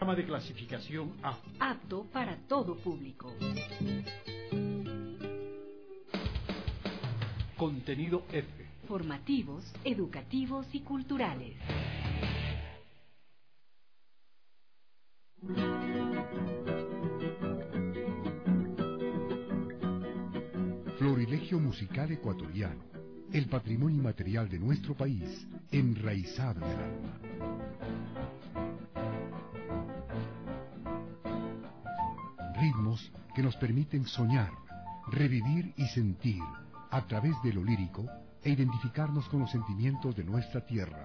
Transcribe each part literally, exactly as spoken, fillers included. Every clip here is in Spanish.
programa de clasificación A. Apto para todo público. Contenido F. Formativos, educativos y culturales. Florilegio musical ecuatoriano, el patrimonio inmaterial de nuestro país, enraizado en el alma. Ritmos que nos permiten soñar, revivir y sentir a través de lo lírico e identificarnos con los sentimientos de nuestra tierra.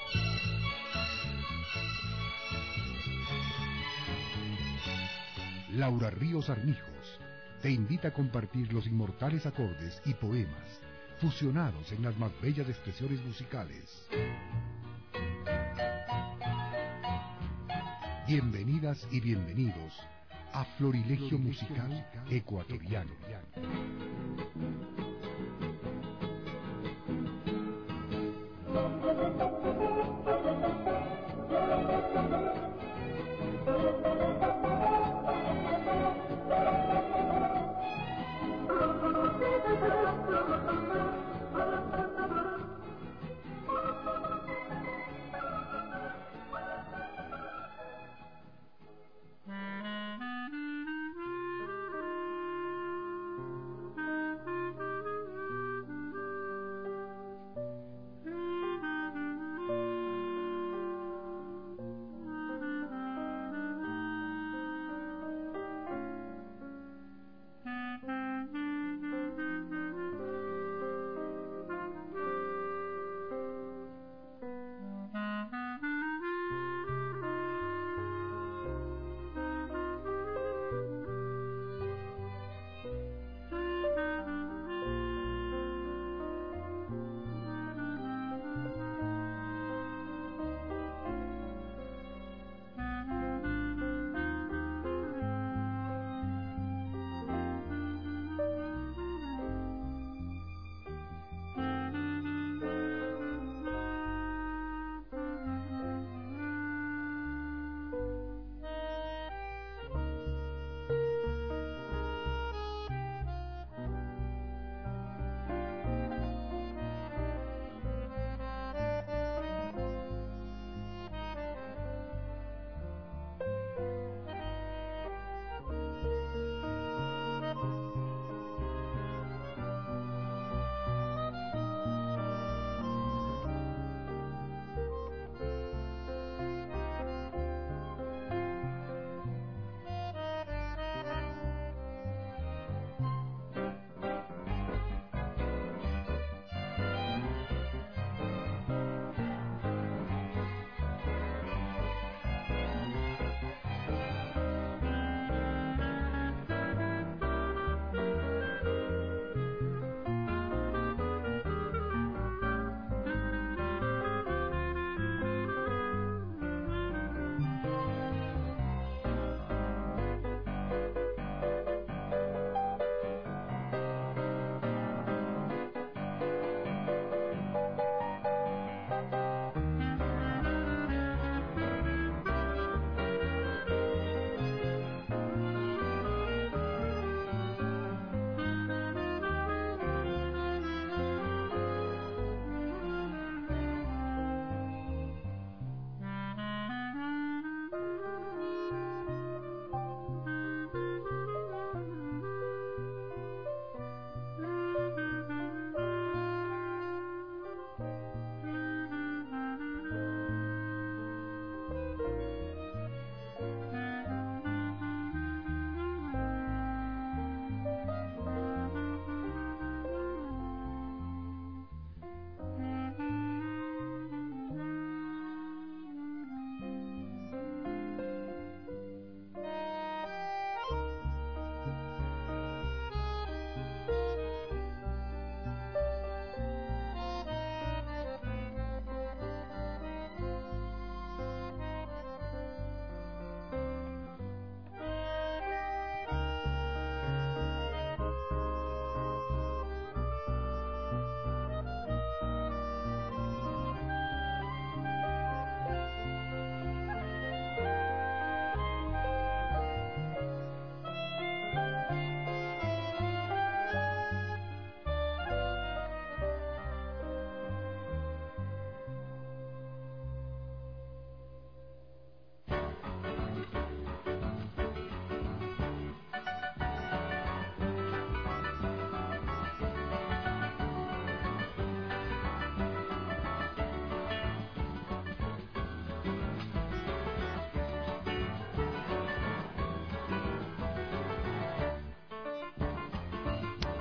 Laura Ríos Armijos te invita a compartir los inmortales acordes y poemas fusionados en las más bellas expresiones musicales. Bienvenidas y bienvenidos a Florilegio Musical Ecuatoriano.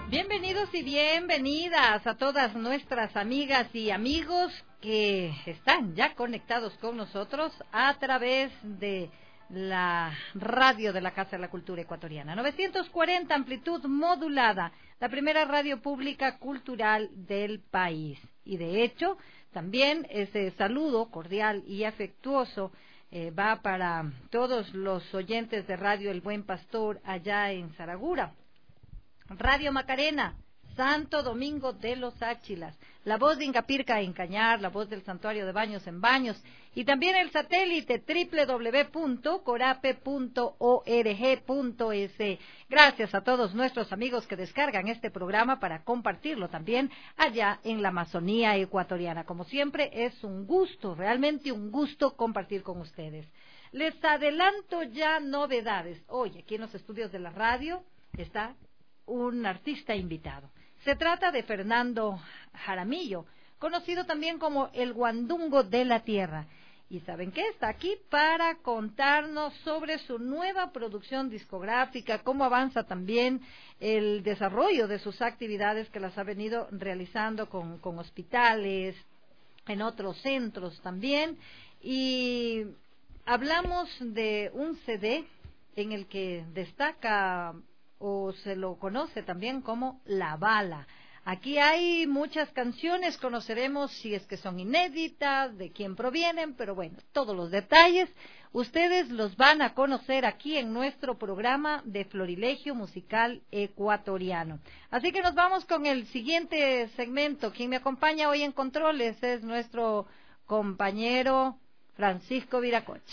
Bienvenidos y bienvenidas a todas nuestras amigas y amigos que están ya conectados con nosotros a través de la radio de la Casa de la Cultura Ecuatoriana. novecientos cuarenta amplitud modulada, la primera radio pública cultural del país. Y de hecho, también ese saludo cordial y afectuoso eh, va para todos los oyentes de Radio El Buen Pastor allá en Saragura. Radio Macarena, Santo Domingo de los Áchilas, la voz de Ingapirca en Cañar, la voz del Santuario de Baños en Baños, y también el satélite doble u doble u doble u punto corape punto org punto es. Gracias a todos nuestros amigos que descargan este programa para compartirlo también allá en la Amazonía ecuatoriana. Como siempre, es un gusto, realmente un gusto compartir con ustedes. Les adelanto ya novedades. Hoy, aquí en los estudios de la radio, está un artista invitado. Se trata de Fernando Jaramillo, conocido también como el Guandungo de la Tierra. ¿Y saben qué? Está aquí para contarnos sobre su nueva producción discográfica, cómo avanza también el desarrollo de sus actividades que las ha venido realizando con, con hospitales, en otros centros también. Y hablamos de un C D en el que destaca, o se lo conoce también como La Bala. Aquí hay muchas canciones, conoceremos si es que son inéditas, de quién provienen, pero bueno, todos los detalles ustedes los van a conocer aquí en nuestro programa de Florilegio Musical Ecuatoriano. Así que nos vamos con el siguiente segmento. Quien me acompaña hoy en Controles es nuestro compañero Francisco Viracocha.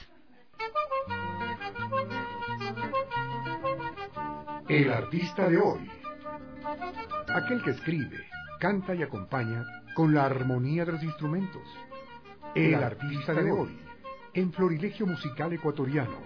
El artista de hoy. Aquel que escribe, canta y acompaña con la armonía de los instrumentos. El artista de hoy, en Florilegio Musical Ecuatoriano.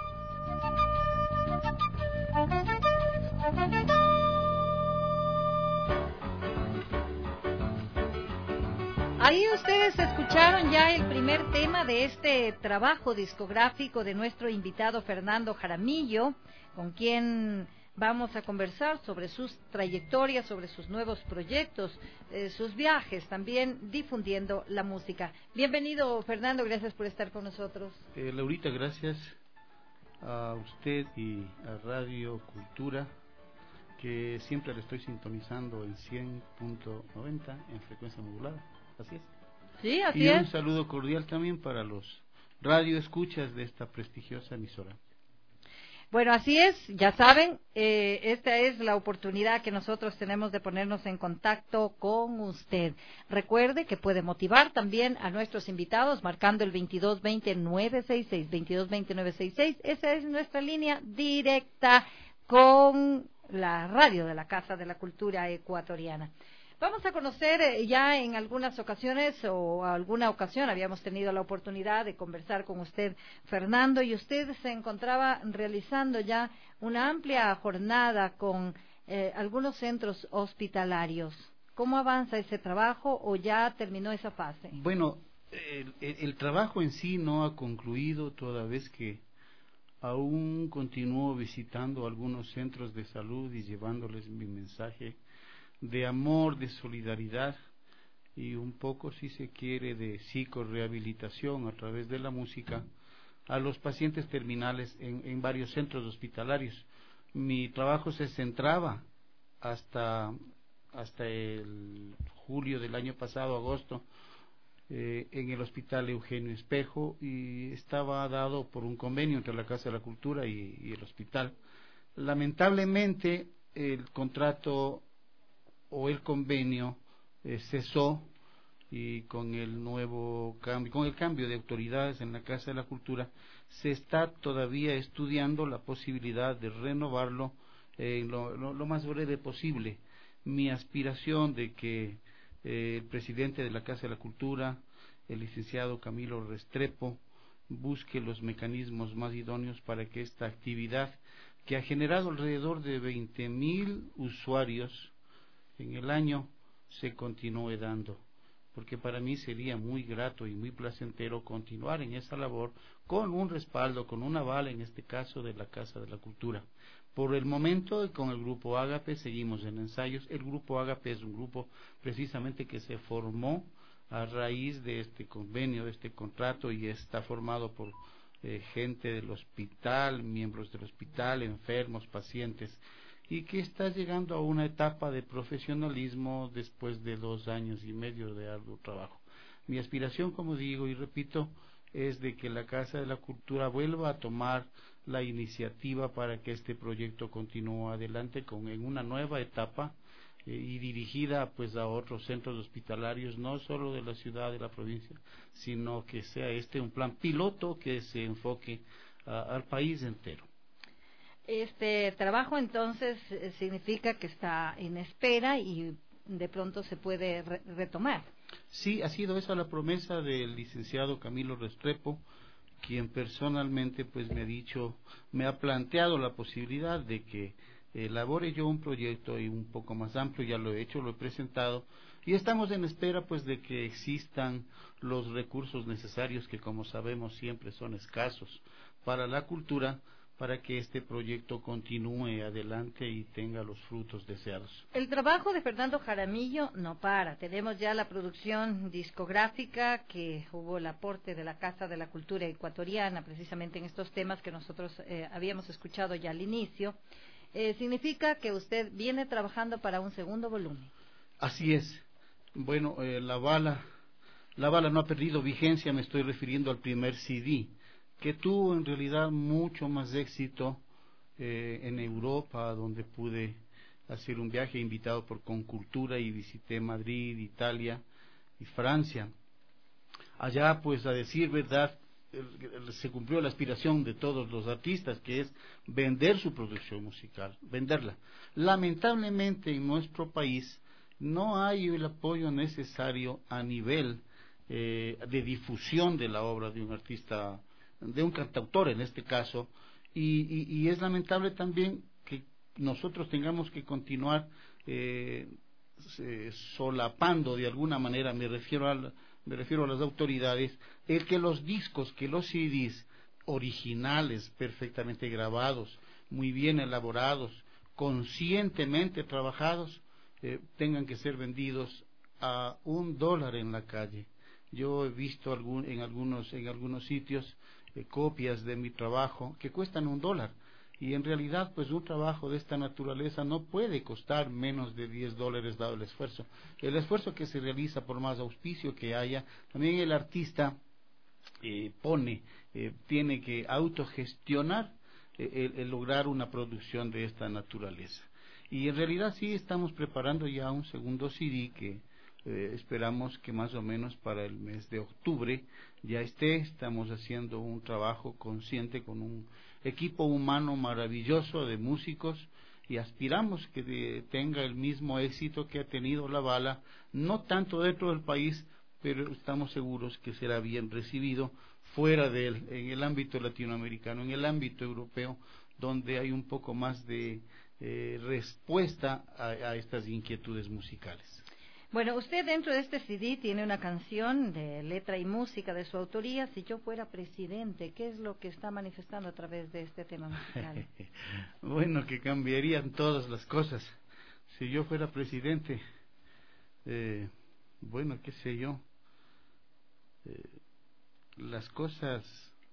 Ahí ustedes escucharon ya el primer tema de este trabajo discográfico de nuestro invitado Fernando Jaramillo, con quien vamos a conversar sobre sus trayectorias, sobre sus nuevos proyectos, eh, sus viajes, también difundiendo la música. Bienvenido, Fernando, gracias por estar con nosotros. Eh, Laurita, gracias a usted y a Radio Cultura, que siempre le estoy sintonizando en cien punto noventa en frecuencia modulada. Así es. Sí, así y es. un saludo cordial también para los radioescuchas de esta prestigiosa emisora. Bueno, así es, ya saben, eh, esta es la oportunidad que nosotros tenemos de ponernos en contacto con usted. Recuerde que puede motivar también a nuestros invitados marcando el veintidós veinte nueve sesenta y seis, veintidós veinte nueve sesenta y seis. Esa es nuestra línea directa con la radio de la Casa de la Cultura Ecuatoriana. Vamos a conocer eh, ya en algunas ocasiones o alguna ocasión habíamos tenido la oportunidad de conversar con usted, Fernando, y usted se encontraba realizando ya una amplia jornada con eh, algunos centros hospitalarios. ¿Cómo avanza ese trabajo o ya terminó esa fase? Bueno, el, el, el trabajo en sí no ha concluido, toda vez que aún continúo visitando algunos centros de salud y llevándoles mi mensaje de amor, de solidaridad y un poco, si se quiere, de psicorehabilitación a través de la música a los pacientes terminales en, en varios centros hospitalarios. Mi trabajo se centraba hasta, hasta el julio del año pasado, agosto, eh, en el Hospital Eugenio Espejo, y estaba dado por un convenio entre la Casa de la Cultura y, y el hospital. Lamentablemente, el contrato o el convenio eh, cesó, y con el nuevo cambio, con el cambio de autoridades en la Casa de la Cultura, se está todavía estudiando la posibilidad de renovarlo eh, lo, lo, lo más breve posible. Mi aspiración de que eh, el presidente de la Casa de la Cultura, el licenciado Camilo Restrepo, busque los mecanismos más idóneos para que esta actividad, que ha generado alrededor de veinte mil usuarios en el año, se continúe dando. porque para mí sería muy grato y muy placentero continuar en esa labor con un respaldo, con una aval, en este caso de la Casa de la Cultura. Por el momento, con el Grupo Ágape seguimos en ensayos. El Grupo Ágape es un grupo precisamente que se formó a raíz de este convenio, de este contrato, y está formado por eh, gente del hospital, miembros del hospital, enfermos, pacientes, y que está llegando a una etapa de profesionalismo después de dos años y medio de arduo trabajo. Mi aspiración, como digo y repito, es de que la Casa de la Cultura vuelva a tomar la iniciativa para que este proyecto continúe adelante con en una nueva etapa eh, y dirigida pues a otros centros hospitalarios, no solo de la ciudad, de la provincia, sino que sea este un plan piloto que se enfoque uh, al país entero. Este trabajo entonces significa que está en espera y de pronto se puede re retomar. Sí, ha sido esa la promesa del licenciado Camilo Restrepo, quien personalmente pues me ha dicho, me ha planteado la posibilidad de que elabore yo un proyecto y un poco más amplio. Ya lo he hecho, lo he presentado y estamos en espera pues de que existan los recursos necesarios, que como sabemos siempre son escasos para la cultura, para que este proyecto continúe adelante y tenga los frutos deseados. El trabajo de Fernando Jaramillo no para. Tenemos ya la producción discográfica, que hubo el aporte de la Casa de la Cultura Ecuatoriana, precisamente en estos temas que nosotros eh, habíamos escuchado ya al inicio. Eh, ¿Significa que usted viene trabajando para un segundo volumen? Así es. Bueno, eh, la bala, la bala no ha perdido vigencia, me estoy refiriendo al primer C D, que tuvo en realidad mucho más éxito eh, en Europa, donde pude hacer un viaje invitado por Concultura y visité Madrid, Italia y Francia. Allá, pues, a decir verdad, se cumplió la aspiración de todos los artistas, que es vender su producción musical, venderla. Lamentablemente en nuestro país no hay el apoyo necesario a nivel eh, de difusión de la obra de un artista, de un cantautor en este caso, y, y, y es lamentable también que nosotros tengamos que continuar eh, solapando de alguna manera, me refiero al, me refiero a las autoridades, el que los discos, que los C Ds originales, perfectamente grabados, muy bien elaborados, conscientemente trabajados, eh, tengan que ser vendidos a un dólar en la calle. Yo he visto algún, en algunos en algunos sitios eh, copias de mi trabajo que cuestan un dólar, y en realidad pues un trabajo de esta naturaleza no puede costar menos de diez dólares dado el esfuerzo. El esfuerzo que se realiza, por más auspicio que haya, también el artista eh, pone, eh, tiene que autogestionar eh, el, el lograr una producción de esta naturaleza. Y en realidad sí estamos preparando ya un segundo C D que Eh, esperamos que más o menos para el mes de octubre ya esté. Estamos haciendo un trabajo consciente con un equipo humano maravilloso de músicos y aspiramos que de, tenga el mismo éxito que ha tenido La Bala, no tanto dentro del país, pero estamos seguros que será bien recibido fuera de él, en el ámbito latinoamericano, en el ámbito europeo, donde hay un poco más de eh, respuesta a, a estas inquietudes musicales. Bueno, usted dentro de este C D tiene una canción de letra y música de su autoría, Si yo fuera presidente. ¿Qué es lo que está manifestando a través de este tema musical? Bueno, que cambiarían todas las cosas. Si yo fuera presidente, eh, bueno, qué sé yo, eh, las cosas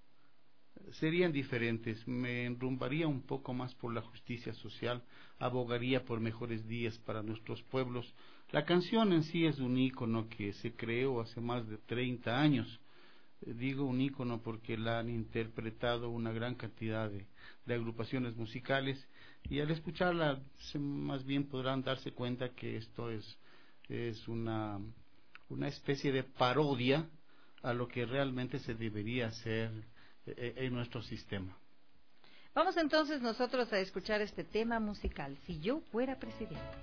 serían diferentes. Me enrumbaría un poco más por la justicia social, abogaría por mejores días para nuestros pueblos. La canción en sí es un ícono que se creó hace más de treinta años. Eh, digo un ícono porque la han interpretado una gran cantidad de, de agrupaciones musicales, y al escucharla se, más bien podrán darse cuenta que esto es, es una, una especie de parodia a lo que realmente se debería hacer en nuestro sistema. Vamos entonces nosotros a escuchar este tema musical, Si yo fuera presidente.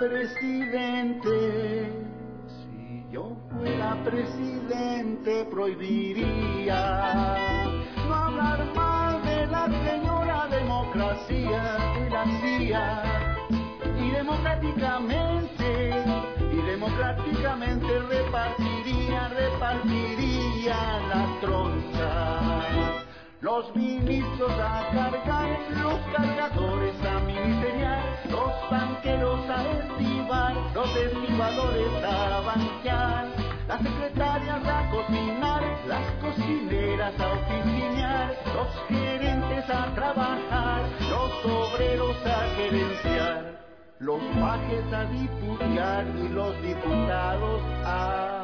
presidente, si yo fuera presidente, prohibiría no hablar mal de la señora democracia de la C I A, y democráticamente, y democráticamente repartiría, repartiría la troncha. Los ministros a cargar, los cargadores a ministeriar, los banqueros a estibar, los estibadores a banquear, las secretarias a cocinar, las cocineras a oficinar, los gerentes a trabajar, los obreros a gerenciar, los pajes a diputar y los diputados a...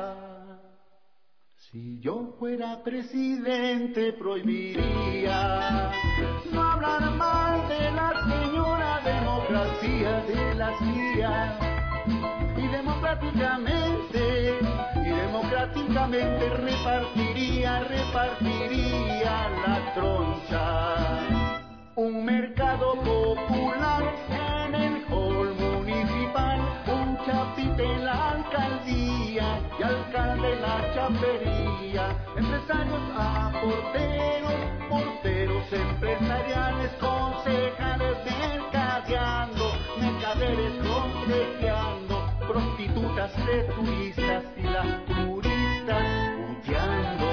Si yo fuera presidente, prohibiría no hablar mal de la señora democracia de la C I A, y democráticamente, y democráticamente repartiría, repartiría la troncha. Un mercado popular en el hall municipal, un chapite en la alcaldía y alcalde en la chapería, empresarios a porteros, porteros empresariales, concejales mercadeando, mercaderes consejeando, prostitutas de turistas y las turistas puteando.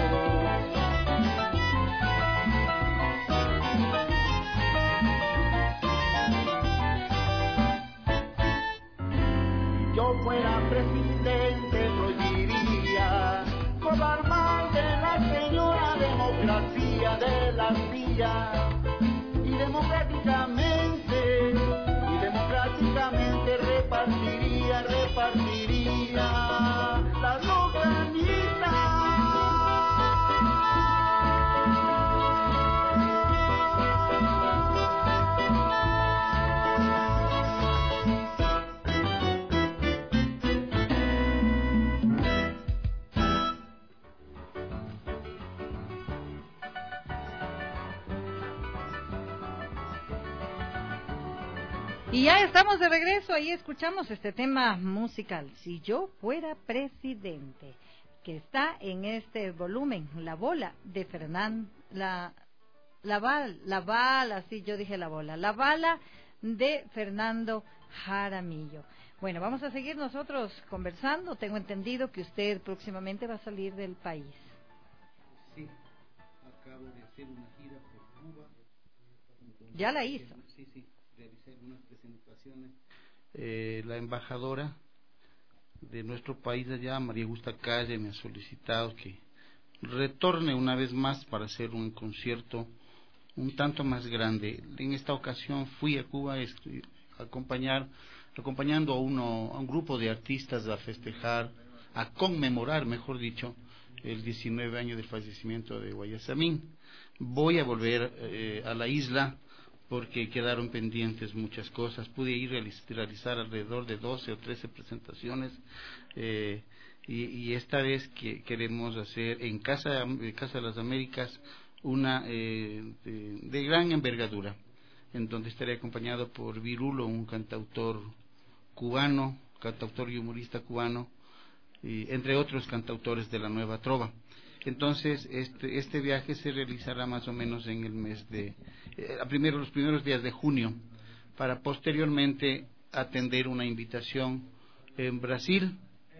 Yo fuera presidente, prohibiría hablar mal de la señora democracia de la C I A, y democráticamente, y democráticamente repartiría, repartiría las longanitas. Y ya estamos de regreso, ahí escuchamos este tema musical, Si yo fuera presidente, que está en este volumen, La Bola de Fernán, la, la, bala, la bala, sí, yo dije la bola, La Bala de Fernando Jaramillo. Bueno, vamos a seguir nosotros conversando, tengo entendido que usted próximamente va a salir del país. Sí, acabo de hacer una gira por Cuba. ¿Ya la hizo? Sí, sí. Realicé algunas presentaciones. Eh, la embajadora de nuestro país allá, María Augusta Calle, me ha solicitado que retorne una vez más para hacer un concierto un tanto más grande. En esta ocasión fui a Cuba a acompañar, acompañando a, uno, a un grupo de artistas a festejar, a conmemorar, mejor dicho, el diecinueve año del fallecimiento de Guayasamín. Voy a volver eh, a la isla porque quedaron pendientes muchas cosas. Pude ir a realizar alrededor de doce o trece presentaciones, eh, y, y esta vez que queremos hacer en Casa, en Casa de las Américas una eh, de, de gran envergadura, en donde estaré acompañado por Virulo, un cantautor cubano, cantautor y humorista cubano, y entre otros cantautores de la nueva trova. Entonces, este, este viaje se realizará más o menos en el mes de, eh, primero, los primeros días de junio, para posteriormente atender una invitación en Brasil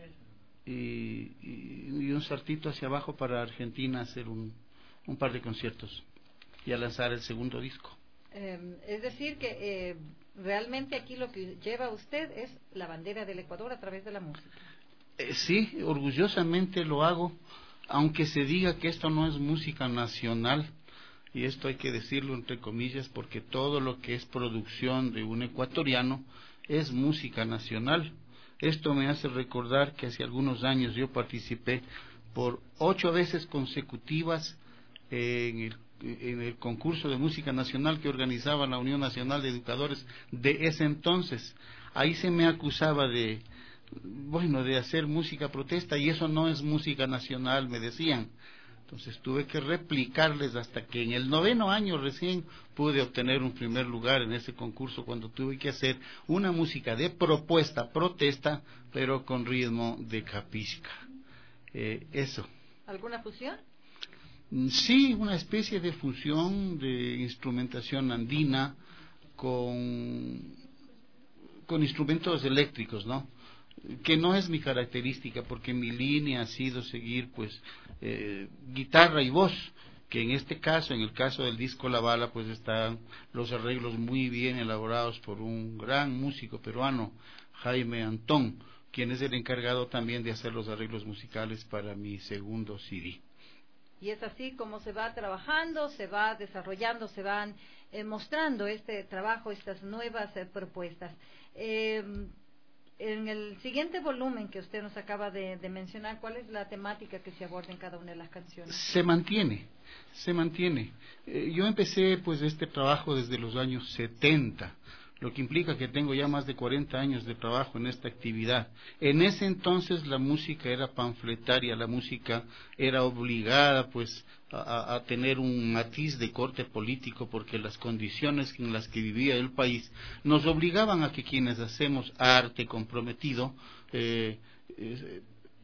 y, y, y un saltito hacia abajo para Argentina, hacer un, un par de conciertos y a lanzar el segundo disco. Eh, es decir, que eh, realmente aquí lo que lleva usted es la bandera del Ecuador a través de la música. Eh, sí, orgullosamente lo hago. Aunque se diga que esto no es música nacional, y esto hay que decirlo entre comillas, porque todo lo que es producción de un ecuatoriano es música nacional. Esto me hace recordar que hace algunos años yo participé por ocho veces consecutivas en el, en el concurso de música nacional que organizaba la Unión Nacional de Educadores de ese entonces. Ahí se me acusaba de... bueno, de hacer música protesta, y eso no es música nacional, me decían. Entonces tuve que replicarles hasta que en el noveno año recién pude obtener un primer lugar en ese concurso, cuando tuve que hacer una música de propuesta, protesta, pero con ritmo de capisca. Eh, eso. ¿Alguna fusión? Sí, una especie de fusión de instrumentación andina con, con instrumentos eléctricos, ¿no? Que no es mi característica, porque mi línea ha sido seguir pues eh, guitarra y voz, que en este caso, en el caso del disco La Bala, pues están los arreglos muy bien elaborados por un gran músico peruano, Jaime Antón, quien es el encargado también de hacer los arreglos musicales para mi segundo C D. Y es así como se va trabajando, se va desarrollando, se van eh, mostrando este trabajo, estas nuevas eh, propuestas. Eh, en el siguiente volumen que usted nos acaba de, de mencionar, ¿cuál es la temática que se aborda en cada una de las canciones? Se mantiene, se mantiene. Eh, yo empecé pues este trabajo desde los años setenta, lo que implica que tengo ya más de cuarenta años de trabajo en esta actividad. En ese entonces la música era panfletaria, la música era obligada pues a, a tener un matiz de corte político, porque las condiciones en las que vivía el país nos obligaban a que quienes hacemos arte comprometido eh, eh,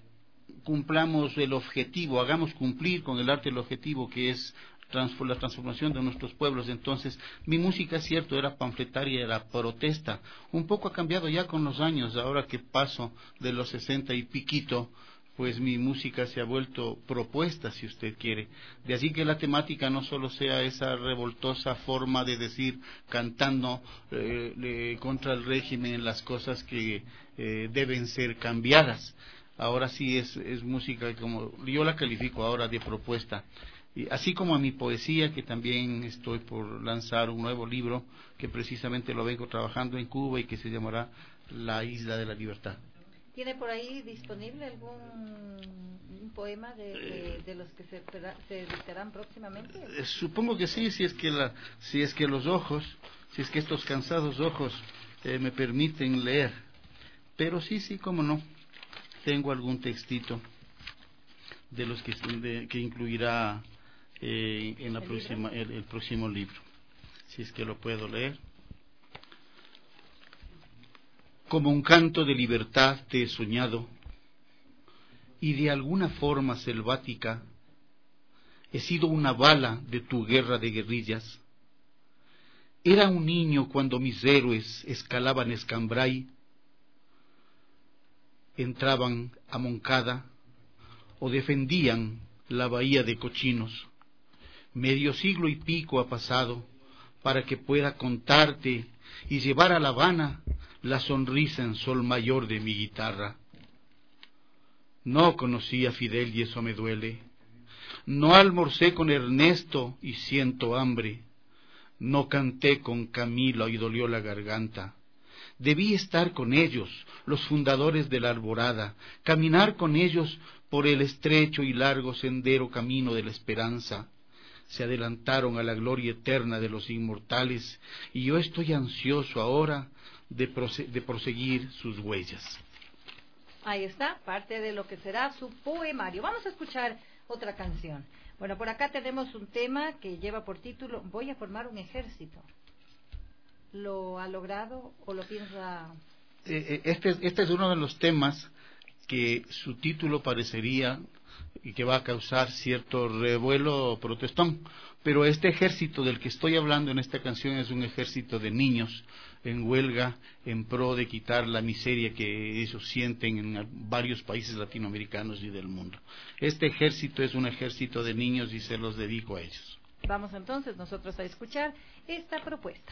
cumplamos el objetivo, hagamos cumplir con el arte el objetivo que es la transformación de nuestros pueblos. Entonces mi música, es cierto, era panfletaria, era protesta. Un poco ha cambiado ya con los años. Ahora que paso de los sesenta y piquito, pues mi música se ha vuelto propuesta, si usted quiere. De así que la temática no solo sea esa revoltosa forma de decir, cantando eh, eh, contra el régimen, las cosas que eh, deben ser cambiadas. Ahora sí es, es música, como yo la califico ahora, de propuesta. Y así como a mi poesía, que también estoy por lanzar un nuevo libro, que precisamente lo vengo trabajando en Cuba y que se llamará La Isla de la Libertad. ¿Tiene por ahí disponible algún un poema de, de, de los que se, se editarán próximamente? Eh, supongo que sí, si es que, la, si es que los ojos, si es que estos cansados ojos eh, me permiten leer. Pero sí, sí, cómo no, tengo algún textito de los que, de, que incluirá eh, en la ¿El próxima el, el próximo libro, si es que lo puedo leer. Como un canto de libertad te he soñado, y de alguna forma selvática he sido una bala de tu guerra de guerrillas. Era un niño cuando mis héroes escalaban Escambray, entraban a Moncada o defendían la bahía de Cochinos. Medio siglo y pico ha pasado para que pueda contarte y llevar a La Habana la sonrisa en sol mayor de mi guitarra. No conocí a Fidel y eso me duele. No almorcé con Ernesto y siento hambre. No canté con Camilo y dolió la garganta. Debí estar con ellos, los fundadores de la Alborada, caminar con ellos por el estrecho y largo sendero camino de la esperanza. Se adelantaron a la gloria eterna de los inmortales, y yo estoy ansioso ahora de, prose- de proseguir sus huellas. Ahí está, parte de lo que será su poemario. Vamos a escuchar otra canción. Bueno, por acá tenemos un tema que lleva por título Voy a formar un ejército. ¿Lo ha logrado o lo piensa? Eh, este, este es uno de los temas que su título parecería y que va a causar cierto revuelo protestón, pero este ejército del que estoy hablando en esta canción es un ejército de niños en huelga en pro de quitar la miseria que ellos sienten en varios países latinoamericanos y del mundo. Este ejército es un ejército de niños y se los dedico a ellos. Vamos entonces nosotros a escuchar esta propuesta.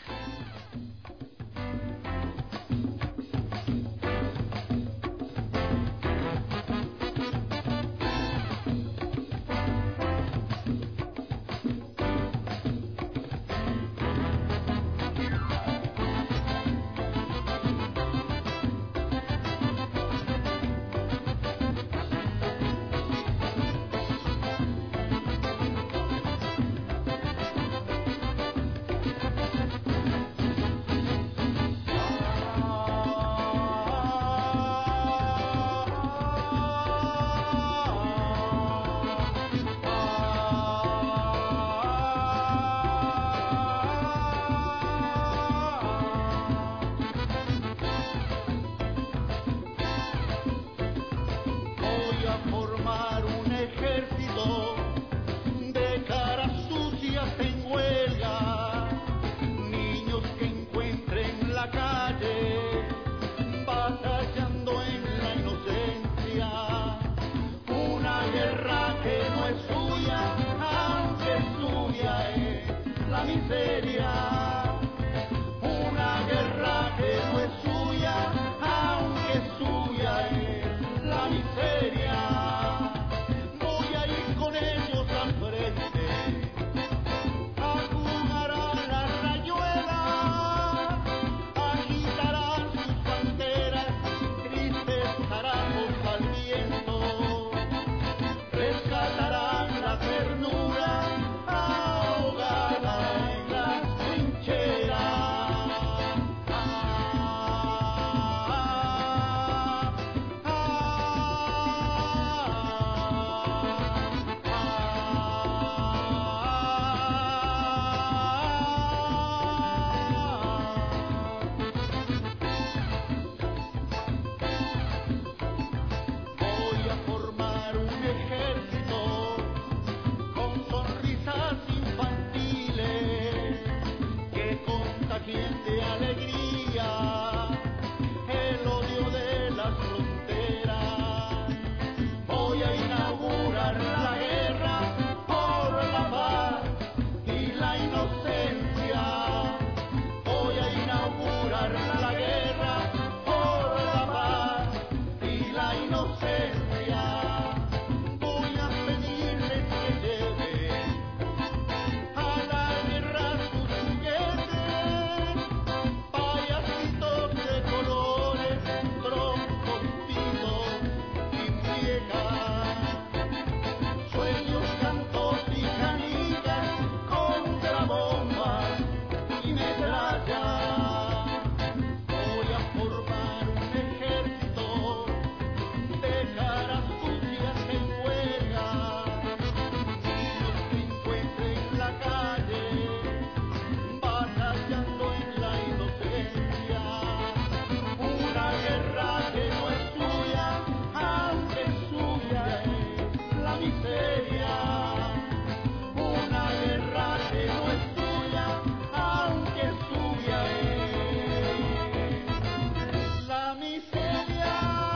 formar un ejército de caras sucias en huelga, niños que encuentren la calle batallando en la inocencia, una guerra que no es suya, aunque suya es la miseria, una guerra que no es suya, aunque suya es la miseria. Voy a ir con ellos al frente, a jugar a la rayuela, agitarán sus banderas, tristes haramos al viento, rescatarán la ternura ahogada en las trincheras. Voy a formar un ejército con sonrisas infantiles que contagien de alegría el odio de las fronteras. Voy a inaugurar la guerra por la paz y la inocencia. Voy a inaugurar la guerra por la paz y la inocencia. Voy a pedirles que lleven a la guerra sus juguetes, payasitos de colores, troncos, pinos y muñecas, sueños, cantos y canicas contra bombas y metrallas. Voy a formar un ejército de caras sucias en huelga, niños que encuentren la calle batallando en la inocencia, una guerra que no es suya, aunque suya es la miseria, una guerra que no es suya, aunque suya es la miseria.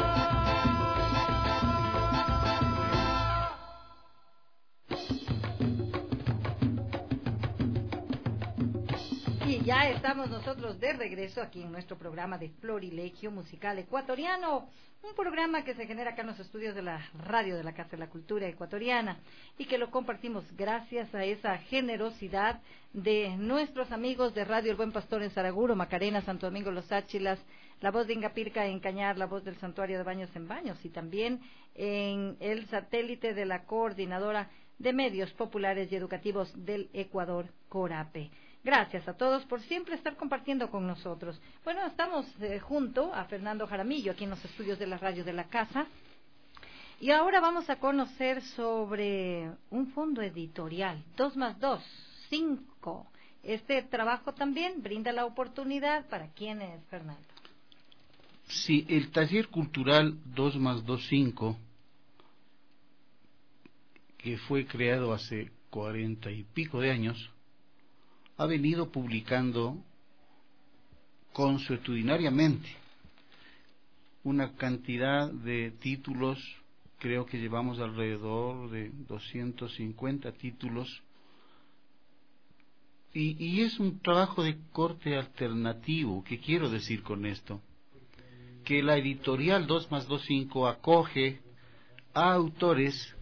Y ya estamos nosotros de regreso aquí en nuestro programa de Florilegio Musical Ecuatoriano, un programa que se genera acá en los estudios de la radio de la Casa de la Cultura Ecuatoriana y que lo compartimos gracias a esa generosidad de nuestros amigos de Radio El Buen Pastor en Saraguro, Macarena, Santo Domingo, Los Áchilas, la voz de Ingapirca en Cañar, la voz del Santuario de Baños en Baños y también en el satélite de la Coordinadora de Medios Populares y Educativos del Ecuador, CORAPE. Gracias a todos por siempre estar compartiendo con nosotros. Bueno, estamos eh, junto a Fernando Jaramillo aquí en los estudios de la radio de la casa. Y ahora vamos a conocer sobre un fondo editorial, dos más dos, cinco. Este trabajo también brinda la oportunidad para quienes, Fernando. Sí, el taller cultural dos más dos, cinco, que fue creado hace cuarenta y pico de años, ha venido publicando consuetudinariamente una cantidad de títulos, creo que llevamos alrededor de doscientos cincuenta títulos, y, y es un trabajo de corte alternativo. ¿Qué quiero decir con esto? Que la editorial dos más dos, cinco acoge a autores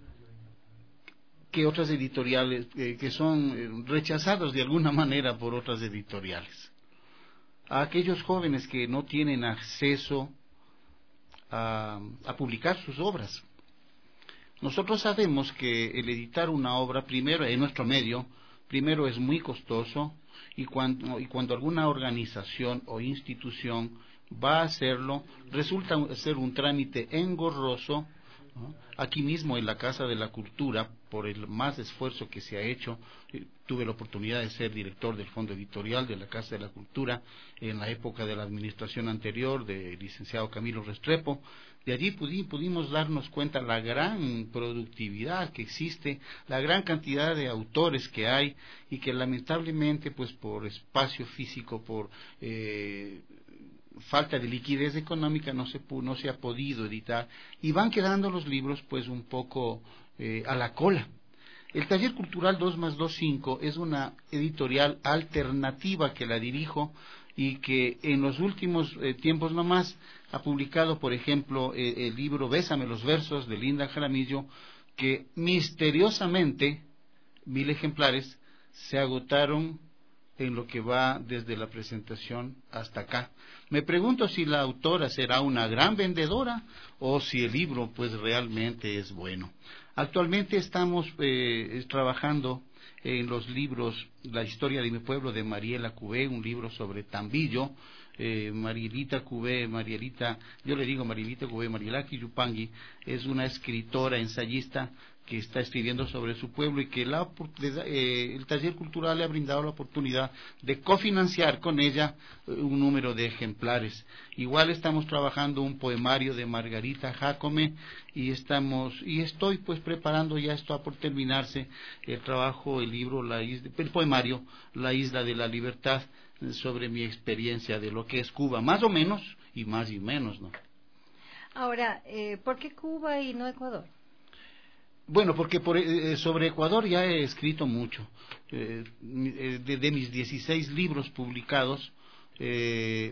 que otras editoriales, eh, que son eh, rechazados de alguna manera por otras editoriales, a aquellos jóvenes que no tienen acceso a, a publicar sus obras. Nosotros sabemos que el editar una obra, primero en nuestro medio, primero es muy costoso, y cuando, y cuando alguna organización o institución va a hacerlo, resulta ser un trámite engorroso. Aquí mismo en la Casa de la Cultura, por el más esfuerzo que se ha hecho, eh, tuve la oportunidad de ser director del Fondo Editorial de la Casa de la Cultura en la época de la administración anterior del licenciado Camilo Restrepo, De allí pudi, pudimos darnos cuenta la gran productividad que existe, la gran cantidad de autores que hay y que lamentablemente pues por espacio físico, por eh, falta de liquidez económica no se, no se ha podido editar y van quedando los libros pues un poco eh, a la cola. El Taller Cultural dos más dos cinco es una editorial alternativa que la dirijo y que en los últimos eh, tiempos nomás ha publicado, por ejemplo, eh, el libro Bésame los versos de Linda Jaramillo, que misteriosamente mil ejemplares se agotaron en lo que va desde la presentación hasta acá. Me pregunto si la autora será una gran vendedora o si el libro pues realmente es bueno. Actualmente estamos eh, trabajando en los libros La historia de mi pueblo de Mariela Cubé, un libro sobre Tambillo. eh, Marielita Cubé, Marielita, yo le digo Marielita Cubé, Marielaki Yupangui, es una escritora, ensayista que está escribiendo sobre su pueblo y que la, eh, el taller cultural le ha brindado la oportunidad de cofinanciar con ella eh, un número de ejemplares. Igual estamos trabajando un poemario de Margarita Jacome y estamos y estoy pues preparando, ya está por terminarse el trabajo, el libro, la isla, el poemario La Isla de la Libertad, eh, sobre mi experiencia de lo que es Cuba, más o menos y más y menos, ¿no? Ahora, eh, ¿por qué Cuba y no Ecuador? Bueno, porque por, eh, sobre Ecuador ya he escrito mucho. Eh, de, de mis dieciséis libros publicados, eh,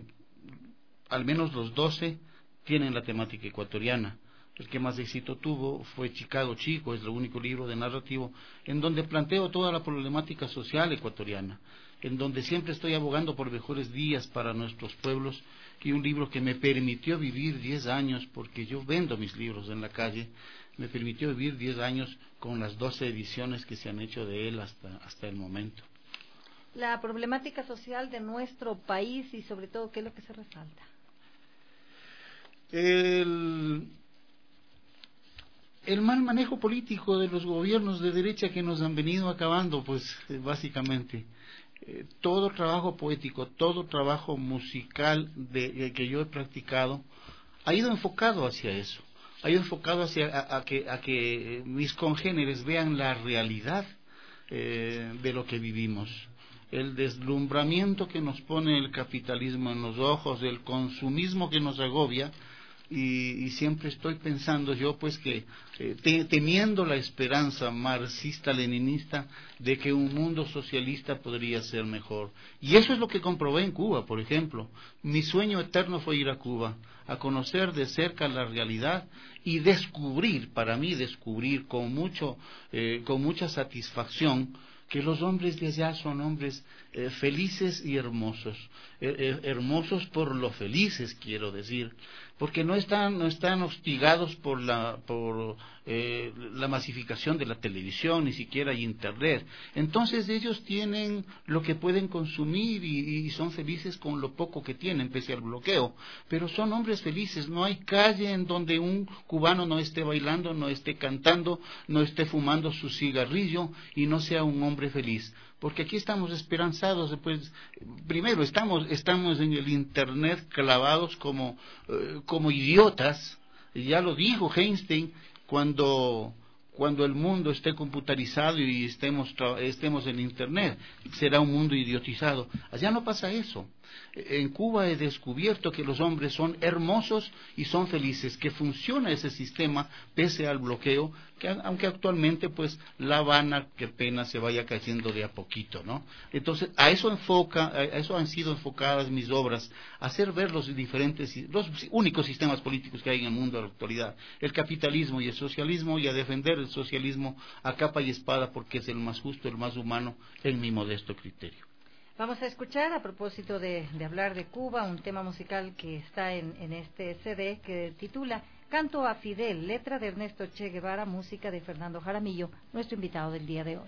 al menos los doce tienen la temática ecuatoriana. El que más éxito tuvo fue Chicago Chico, es el único libro de narrativo en donde planteo toda la problemática social ecuatoriana, en donde siempre estoy abogando por mejores días para nuestros pueblos, y un libro que me permitió vivir diez años, porque yo vendo mis libros en la calle, me permitió vivir diez años con las doce ediciones que se han hecho de él hasta, hasta el momento. La problemática social de nuestro país y sobre todo, ¿qué es lo que se resalta? El, el mal manejo político de los gobiernos de derecha que nos han venido acabando, pues básicamente. Eh, todo trabajo poético, todo trabajo musical de, de que yo he practicado, ha ido enfocado hacia eso. Ha ido enfocado hacia a, a que, a que mis congéneres vean la realidad eh, de lo que vivimos. El deslumbramiento que nos pone el capitalismo en los ojos, el consumismo que nos agobia, y, y siempre estoy pensando yo pues que eh, te, teniendo la esperanza marxista-leninista de que un mundo socialista podría ser mejor. Y eso es lo que comprobé en Cuba, por ejemplo. Mi sueño eterno fue ir a Cuba, a conocer de cerca la realidad y descubrir, para mí descubrir con mucho, eh, con mucha satisfacción, que los hombres de allá son hombres eh, felices y hermosos, eh, eh, hermosos por lo felices, quiero decir, porque no están no están hostigados por la por eh, la masificación de la televisión, ni siquiera hay internet. Entonces ellos tienen lo que pueden consumir y, y son felices con lo poco que tienen, pese al bloqueo, pero son hombres felices. No hay calle en donde un cubano no esté bailando, no esté cantando, no esté fumando su cigarrillo y no sea un hombre feliz. Porque aquí estamos esperanzados, pues, primero estamos estamos en el internet clavados como eh, como idiotas. Ya lo dijo Einstein, cuando cuando el mundo esté computarizado y estemos estemos en internet, será un mundo idiotizado. Allá no pasa eso. En Cuba he descubierto que los hombres son hermosos y son felices, que funciona ese sistema pese al bloqueo, que aunque actualmente pues La Habana, qué pena, se vaya cayendo de a poquito, ¿no? Entonces a eso enfoca, a eso han sido enfocadas mis obras, a hacer ver los diferentes, los únicos sistemas políticos que hay en el mundo en la actualidad, el capitalismo y el socialismo, y a defender el socialismo a capa y espada porque es el más justo, el más humano, en mi modesto criterio. Vamos a escuchar, a propósito de, de hablar de Cuba, un tema musical que está en, en este C D que titula Canto a Fidel, letra de Ernesto Che Guevara, música de Fernando Jaramillo, nuestro invitado del día de hoy.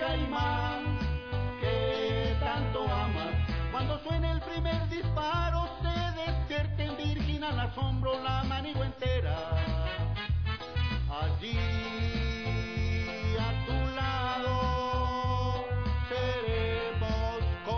caimán que tanto amas. Cuando suene el primer disparo se despierte en virgen al asombro la manigo entera. Allí a tu lado seremos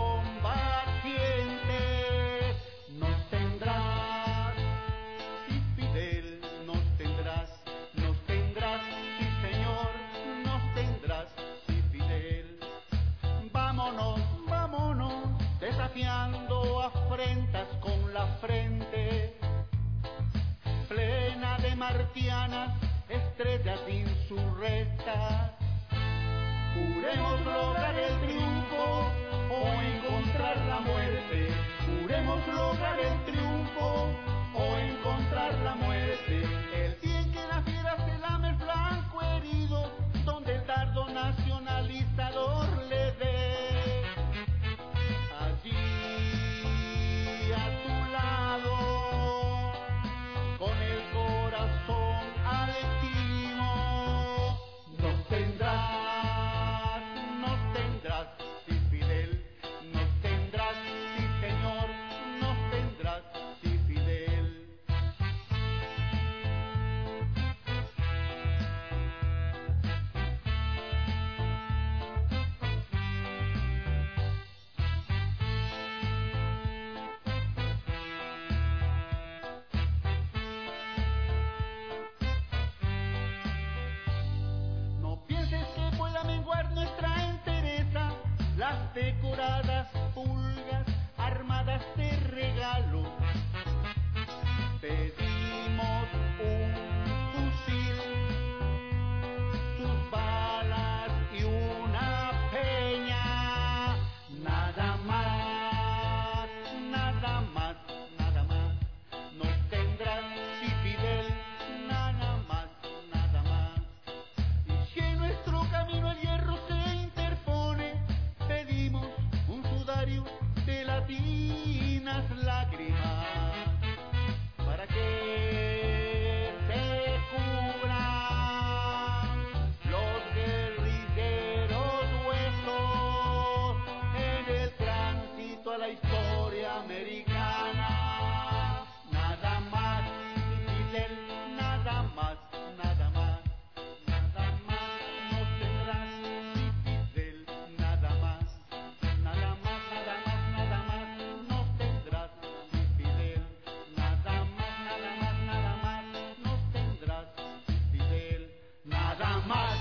combatientes. Nos tendrás, sí Fidel, nos tendrás, nos tendrás, sí señor, nos tendrás, sí Fidel. Vámonos, vámonos, desafiando afrentas con la frente plena de martianas estrellas insurrectas. Juremos lograr el triunfo o encontrar la muerte. Juremos lograr el triunfo o encontrar la muerte. El día en que la fiera se lame el flanco herido, donde el dardo nacionalizador le dé. Allí a tu lado, con el corazón altivo, nos tendrás, nos tendrás, sí Fidel, nos tendrás, sí señor, nos tendrás, sí Fidel. No pienses que pueda menguar nuestra entereza, las decoradas pulgas armadas de regalos. Pedimos un fusil, sus balas y una peña. Nada más, nada más, nada más. Nos tendrán, sí Fidel, nada más, nada más. Y si en nuestro camino el hierro se interpone, pedimos un sudario de latinas lágrimas, para que se cubran los guerrilleros huesos en el tránsito a la historia americana. Nada más, Fidel, nada más, nada más, nada más nos tendrás, sí Fidel, nada más, nada más, nada más, nada más nos tendrás, sí Fidel, nada más, nada más, nada más nos tendrás, sí Fidel, nada más.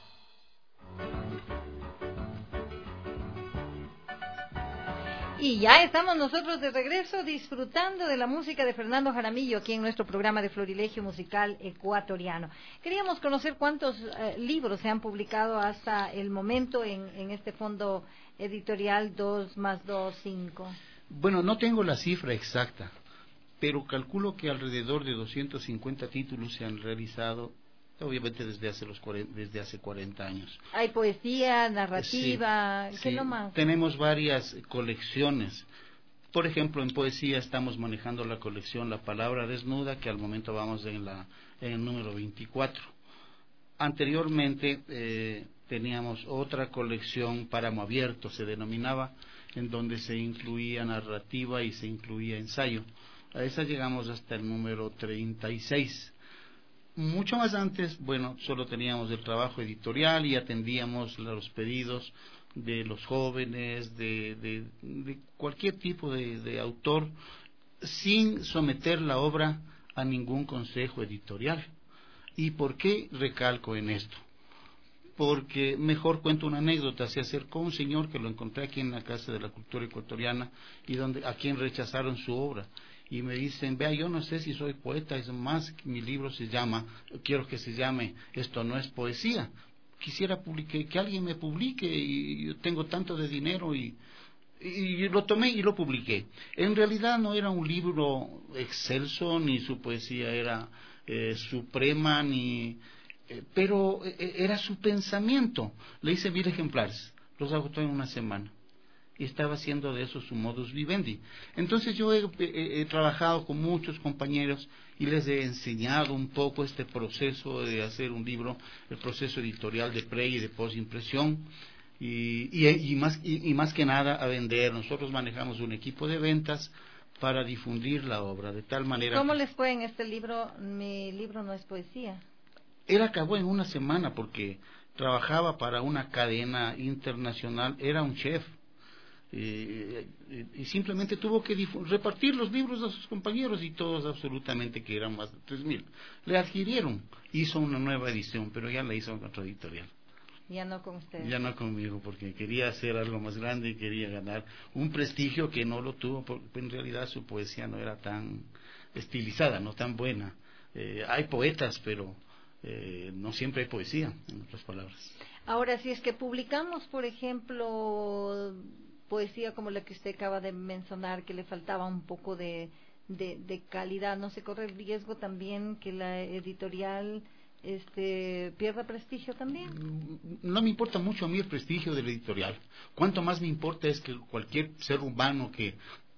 Y ya estamos nosotros de regreso disfrutando de la música de Fernando Jaramillo aquí en nuestro programa de Florilegio Musical Ecuatoriano. Queríamos conocer cuántos eh, libros se han publicado hasta el momento en, en este fondo editorial dos más dos, cinco. Bueno, no tengo la cifra exacta, pero calculo que alrededor de doscientos cincuenta títulos se han realizado, obviamente desde hace los cuarenta, desde hace cuarenta años. Hay poesía, narrativa, Sí, ¿qué sí. no más? Tenemos varias colecciones. Por ejemplo, en poesía estamos manejando la colección La Palabra Desnuda, que al momento vamos en la en el número veinticuatro. Anteriormente eh, teníamos otra colección, Páramo Abierto se denominaba, en donde se incluía narrativa y se incluía ensayo. A esa llegamos hasta el número treinta y seis. Mucho más antes, bueno, solo teníamos el trabajo editorial y atendíamos los pedidos de los jóvenes, de, de, de cualquier tipo de, de autor, sin someter la obra a ningún consejo editorial. ¿Y por qué recalco en esto? Porque mejor cuento una anécdota. Se acercó un señor que lo encontré aquí en la Casa de la Cultura Ecuatoriana y donde a quien rechazaron su obra. Y me dicen, vea, yo no sé si soy poeta, es más, mi libro se llama, quiero que se llame Esto no es poesía. Quisiera publique, que alguien me publique y yo tengo tanto de dinero y, y lo tomé y lo publiqué. En realidad no era un libro excelso, ni su poesía era eh, suprema, ni eh, pero eh, era su pensamiento. Le hice mil ejemplares, los agotó en una semana. Y estaba haciendo de eso su modus vivendi. Entonces yo he, he, he trabajado con muchos compañeros y les he enseñado un poco este proceso de hacer un libro, el proceso editorial de pre y de postimpresión. y, y, y, más, y, y más que nada a vender. Nosotros manejamos un equipo de ventas para difundir la obra, de tal manera... ¿Cómo que... les fue en este libro? Mi libro no es poesía. Él acabó en una semana porque trabajaba para una cadena internacional, era un chef, eh, eh, y simplemente tuvo que repartir los libros a sus compañeros y todos absolutamente, que eran más de tres mil, le adquirieron. Hizo una nueva edición, pero ya la hizo en otra editorial. Ya no con ustedes. Ya no conmigo, porque quería hacer algo más grande y quería ganar un prestigio que no lo tuvo, porque en realidad su poesía no era tan estilizada, no tan buena. Eh, hay poetas, pero eh, no siempre hay poesía, en otras palabras. Ahora, si es que publicamos, por ejemplo, poesía como la que usted acaba de mencionar, que le faltaba un poco de, de, de calidad, ¿no se corre el riesgo también que la editorial... este pierda prestigio también? No me importa mucho a mí el prestigio del editorial. Cuanto más me importa es que cualquier ser humano que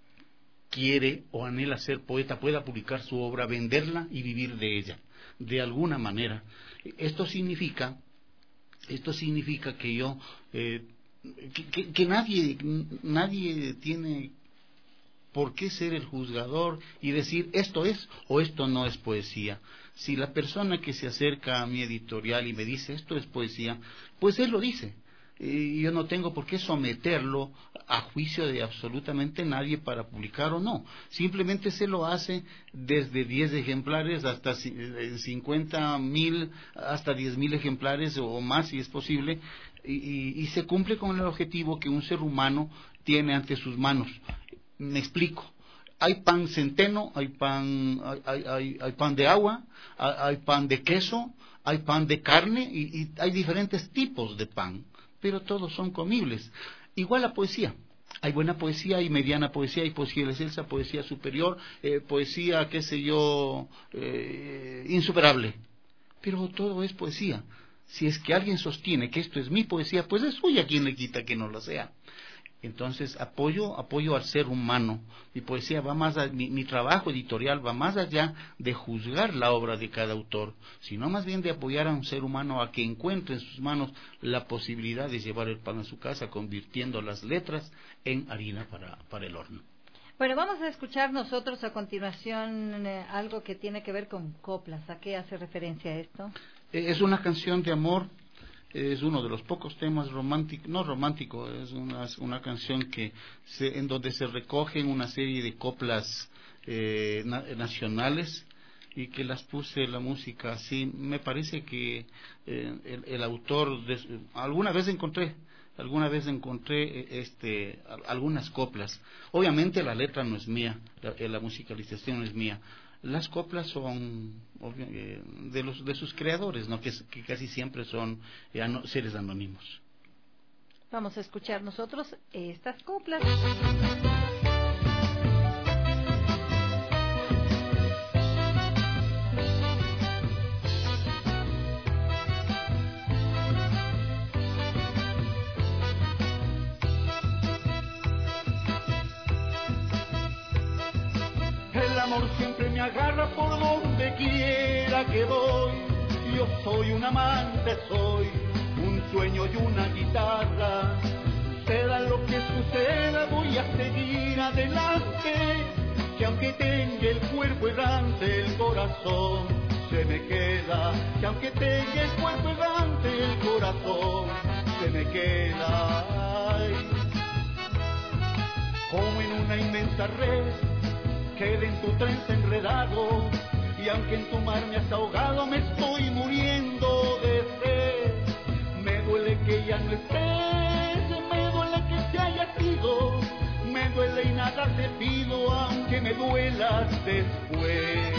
quiere o anhela ser poeta pueda publicar su obra, venderla y vivir de ella, de alguna manera. Esto significa, esto significa que yo, eh, que, que, que nadie, nadie tiene por qué ser el juzgador y decir esto es o esto no es poesía. Si la persona que se acerca a mi editorial y me dice esto es poesía, pues él lo dice. Y yo no tengo por qué someterlo a juicio de absolutamente nadie para publicar o no. Simplemente se lo hace desde diez ejemplares hasta cincuenta mil, hasta diez mil ejemplares o más si es posible, y, y, y se cumple con el objetivo que un ser humano tiene ante sus manos. Me explico. Hay pan centeno, hay pan, hay, hay, hay pan de agua, hay, hay pan de queso, hay pan de carne y, y hay diferentes tipos de pan, pero todos son comibles. Igual la poesía. Hay buena poesía, hay mediana poesía, hay poesía de excelsa, poesía superior, eh, poesía, qué sé yo, eh, insuperable. Pero todo es poesía. Si es que alguien sostiene que esto es mi poesía, pues es suya, quien le quita que no lo sea. Entonces apoyo apoyo al ser humano. Mi poesía va más a, mi, mi trabajo editorial va más allá de juzgar la obra de cada autor, sino más bien de apoyar a un ser humano a que encuentre en sus manos la posibilidad de llevar el pan a su casa, convirtiendo las letras en harina para, para el horno. Bueno, vamos a escuchar nosotros a continuación eh, algo que tiene que ver con coplas. ¿A qué hace referencia esto? Eh, es una canción de amor. Es uno de los pocos temas románticos, no romántico, es una, una canción que se, en donde se recogen una serie de coplas eh, na, nacionales y que las puse la música así. Me parece que eh, el, el autor, de, alguna vez encontré, alguna vez encontré este, algunas coplas. Obviamente la letra no es mía, la, la musicalización no es mía. Las coplas son de los de sus creadores, ¿no? que, que casi siempre son eh, ano, seres anónimos. Vamos a escuchar nosotros estas coplas. El amor siempre me agarra por donde quiera que voy. Yo soy un amante, soy un sueño y una guitarra. Suceda lo que suceda, voy a seguir adelante. Que aunque tenga el cuerpo errante, el corazón se me queda. Que aunque tenga el cuerpo errante, el corazón se me queda. Ay, como en una inmensa red, quede en tu trenza enredado, y aunque en tu mar me has ahogado, me estoy muriendo de sed. Me duele que ya no estés, me duele que te hayas ido, me duele y nada te pido, aunque me duelas después.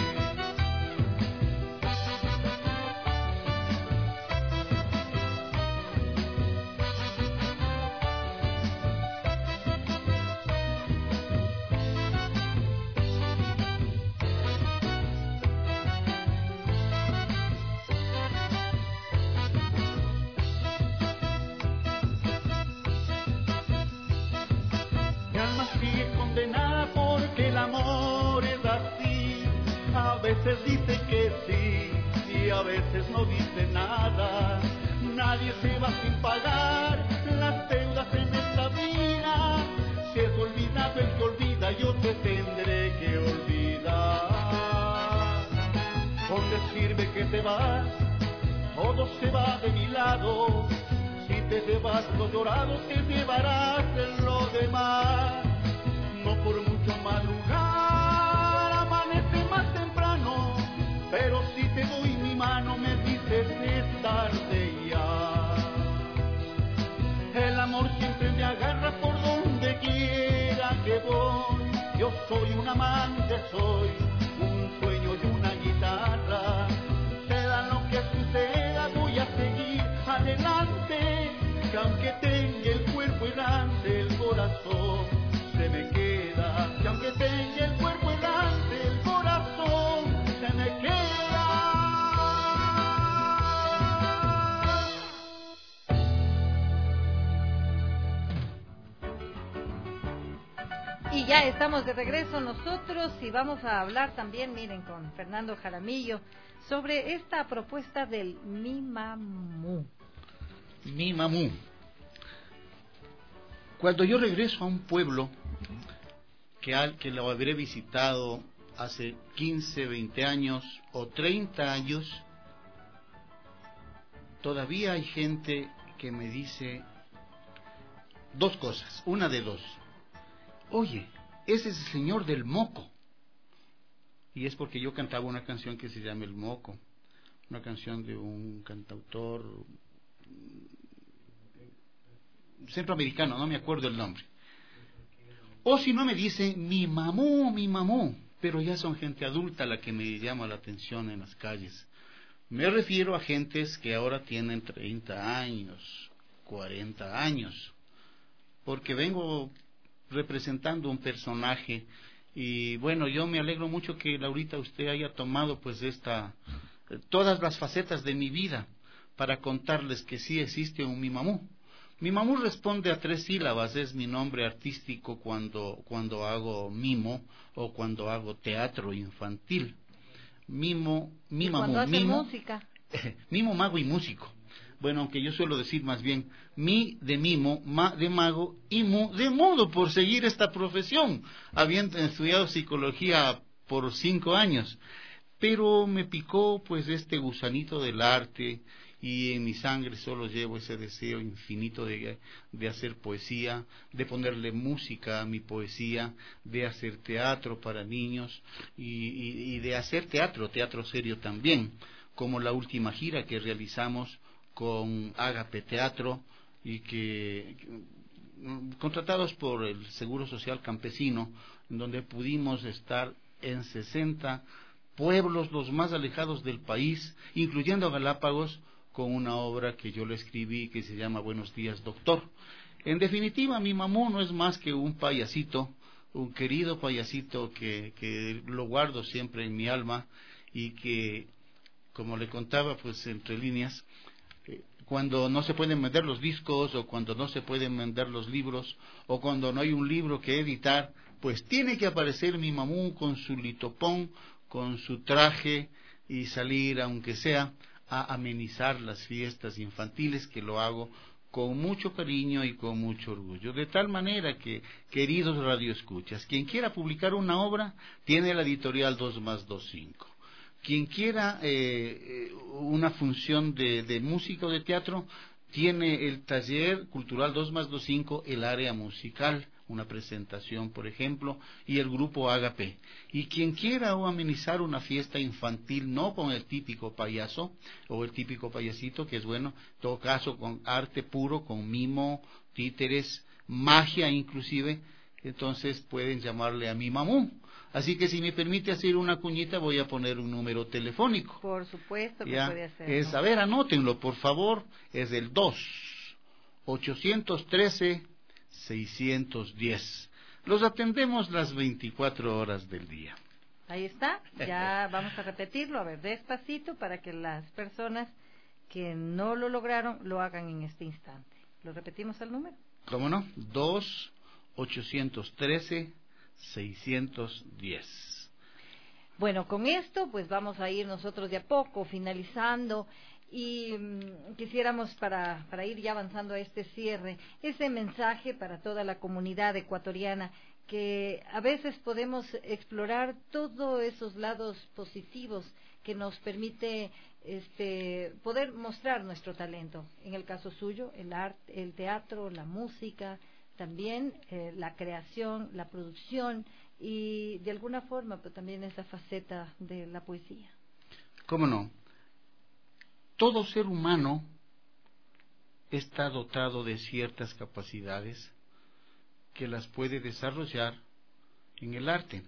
Porque el amor es así, a veces dice que sí y a veces no dice nada. Nadie se va sin pagar las te vas, todo se va de mi lado. Si te llevas lo llorado, te llevarás en lo demás. No por mucho madrugar, amanece más temprano, pero si te doy mi mano me dices es tarde ya. El amor siempre me agarra por donde quiera que voy. Yo soy un amante, soy un sueño y una guitarra. Sea lo que suceda, voy a seguir adelante. Que aunque tenga el cuerpo errante, el corazón se me queda. Que aunque tenga el cuerpo errante, el corazón se me queda. Y ya estamos de regreso nosotros y vamos a hablar también, miren, con Fernando Jaramillo sobre esta propuesta del Mi Mamú. Mi Mamú. Cuando yo regreso a un pueblo que, al, que lo habré visitado hace quince, veinte años o treinta años, todavía hay gente que me dice dos cosas, una de dos. Oye, ese es el señor del moco. Y es porque yo cantaba una canción que se llama El Moco, una canción de un cantautor centroamericano, no me acuerdo el nombre. O si no me dice mi mamú, mi mamú, pero ya son gente adulta la que me llama la atención en las calles. Me refiero a gentes que ahora tienen treinta años, cuarenta años, porque vengo representando un personaje y bueno, yo me alegro mucho que Laurita usted haya tomado pues esta todas las facetas de mi vida para contarles que sí existe un Mi Mamú. Mi Mamú responde a tres sílabas, es mi nombre artístico cuando cuando hago mimo o cuando hago teatro infantil. Mimo, mi mamú, cuando hace mimo, música. Mimo, mago y músico. Bueno, aunque yo suelo decir más bien mi de mimo, ma de mago y mu de mudo, por seguir esta profesión, habiendo estudiado psicología por cinco años. Pero me picó pues este gusanito del arte y en mi sangre solo llevo ese deseo infinito de, de hacer poesía, de ponerle música a mi poesía, de hacer teatro para niños y, y, y de hacer teatro, teatro serio también, como la última gira que realizamos con Ágape Teatro y que, que contratados por el Seguro Social Campesino, en donde pudimos estar en sesenta pueblos los más alejados del país, incluyendo Galápagos, con una obra que yo le escribí que se llama Buenos días, doctor. En definitiva, Mi Mamú no es más que un payasito, un querido payasito que, que lo guardo siempre en mi alma y que, como le contaba pues entre líneas, cuando no se pueden vender los discos o cuando no se pueden vender los libros o cuando no hay un libro que editar, pues tiene que aparecer Mi Mamú con su litopón, con su traje y salir, aunque sea, a amenizar las fiestas infantiles, que lo hago con mucho cariño y con mucho orgullo. De tal manera que, queridos radioescuchas, quien quiera publicar una obra, tiene la editorial dos más dos cinco. Quien quiera eh, una función de, de música o de teatro, tiene el taller cultural dos más dos cinco, el área musical, una presentación, por ejemplo, y el grupo Ágape. Y quien quiera o amenizar una fiesta infantil, no con el típico payaso o el típico payasito, que es bueno, en todo caso con arte puro, con mimo, títeres, magia inclusive, entonces pueden llamarle a Mi Mamú. Así que si me permite hacer una cuñita, voy a poner un número telefónico. Por supuesto que ya, puede hacer. Es, a ver, anótenlo, por favor, es el dos ochocientos trece seiscientos diez. Los atendemos las veinticuatro horas del día. Ahí está, ya vamos a repetirlo, a ver, despacito, para que las personas que no lo lograron lo hagan en este instante. ¿Lo repetimos el número? ¿Cómo no? dos ochocientos trece seiscientos diez. Bueno, con esto pues vamos a ir nosotros de a poco finalizando y mmm, quisiéramos para, para ir ya avanzando a este cierre, ese mensaje para toda la comunidad ecuatoriana, que a veces podemos explorar todos esos lados positivos que nos permite este, poder mostrar nuestro talento. En el caso suyo, el arte, el teatro, la música, también eh, la creación, la producción y de alguna forma pues, también esa faceta de la poesía. ¿Cómo no? Todo ser humano está dotado de ciertas capacidades que las puede desarrollar en el arte.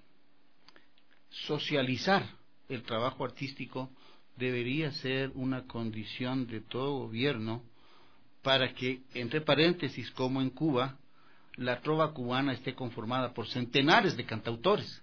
Socializar el trabajo artístico debería ser una condición de todo gobierno para que, entre paréntesis, como en Cuba, la trova cubana esté conformada por centenares de cantautores,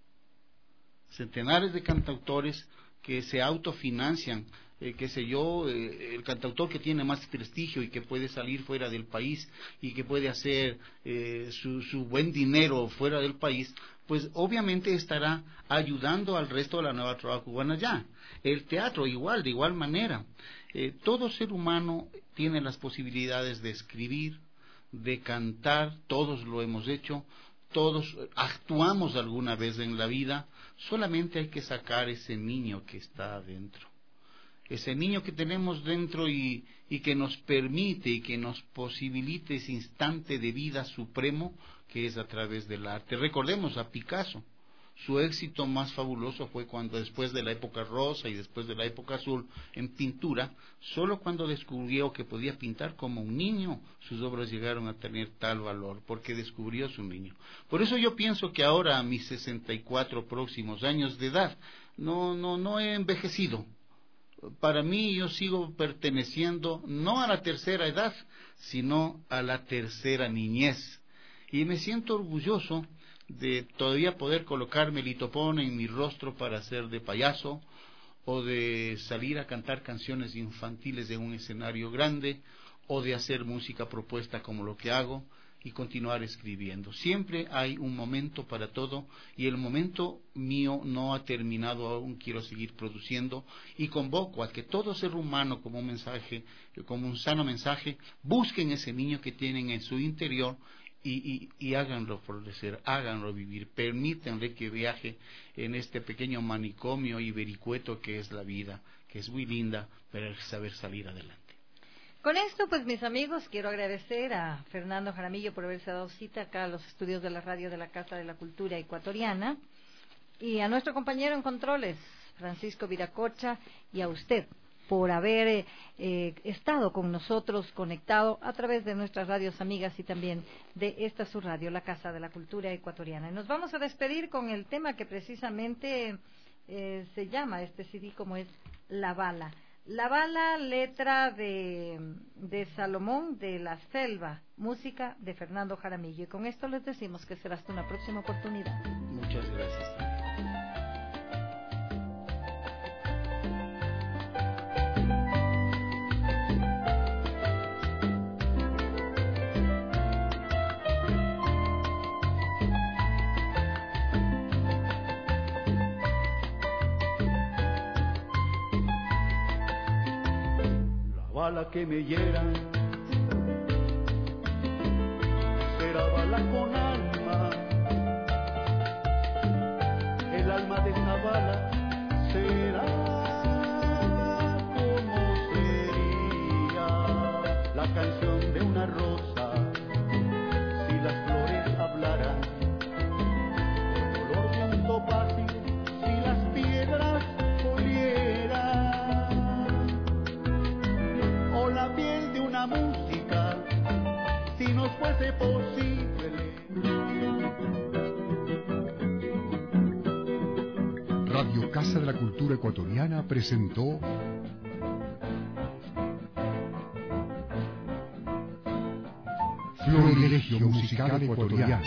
centenares de cantautores que se autofinancian, eh, qué sé yo, eh, el cantautor que tiene más prestigio y que puede salir fuera del país y que puede hacer eh, su, su buen dinero fuera del país, pues obviamente estará ayudando al resto de la nueva trova cubana ya. El teatro igual, de igual manera. Eh, todo ser humano tiene las posibilidades de escribir, de cantar, todos lo hemos hecho, todos actuamos alguna vez en la vida, solamente hay que sacar ese niño que está adentro, ese niño que tenemos dentro y, y que nos permite y que nos posibilite ese instante de vida supremo que es a través del arte. Recordemos a Picasso, su éxito más fabuloso fue cuando después de la época rosa y después de la época azul en pintura, solo cuando descubrió que podía pintar como un niño, sus obras llegaron a tener tal valor, porque descubrió su niño. Por eso yo pienso que ahora a mis sesenta y cuatro próximos años de edad, no, no, no he envejecido. Para mí yo sigo perteneciendo no a la tercera edad, sino a la tercera niñez. Y me siento orgulloso de todavía poder colocarme el litopón en mi rostro para hacer de payaso, o de salir a cantar canciones infantiles en un escenario grande, o de hacer música propuesta como lo que hago, y continuar escribiendo. Siempre hay un momento para todo, y el momento mío no ha terminado aún, quiero seguir produciendo, y convoco a que todo ser humano, como un mensaje, como un sano mensaje, busquen ese niño que tienen en su interior, Y, y, y háganlo florecer, háganlo vivir, permítanle que viaje en este pequeño manicomio y vericueto que es la vida, que es muy linda, pero hay que saber salir adelante. Con esto, pues mis amigos, quiero agradecer a Fernando Jaramillo por haberse dado cita acá a los estudios de la radio de la Casa de la Cultura Ecuatoriana, y a nuestro compañero en controles, Francisco Viracocha, y a usted por haber eh, eh, estado con nosotros conectado a través de nuestras radios amigas y también de esta su radio, la Casa de la Cultura Ecuatoriana. Y nos vamos a despedir con el tema que precisamente eh, se llama este C D como es La Bala. La Bala, letra de, de Salomón de la Selva, música de Fernando Jaramillo. Y con esto les decimos que será hasta una próxima oportunidad. Muchas gracias. Bala que me hiera será bala con alma, el alma de esa bala será como sería la canción de una rosa si las flores hablaran, el color de un topacio si las piedras la piel de una música, si nos fuese posible. Radio Casa de la Cultura Ecuatoriana presentó Florilegio Musical Ecuatoriano.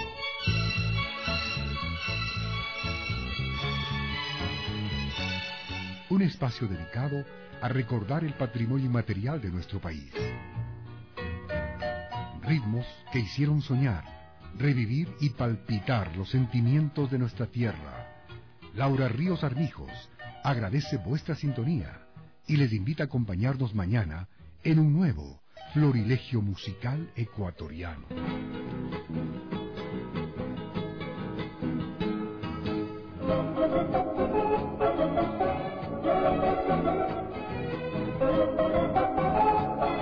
Un espacio dedicado a recordar el patrimonio inmaterial de nuestro país. Ritmos que hicieron soñar, revivir y palpitar los sentimientos de nuestra tierra. Laura Ríos Armijos agradece vuestra sintonía y les invita a acompañarnos mañana en un nuevo Florilegio Musical Ecuatoriano.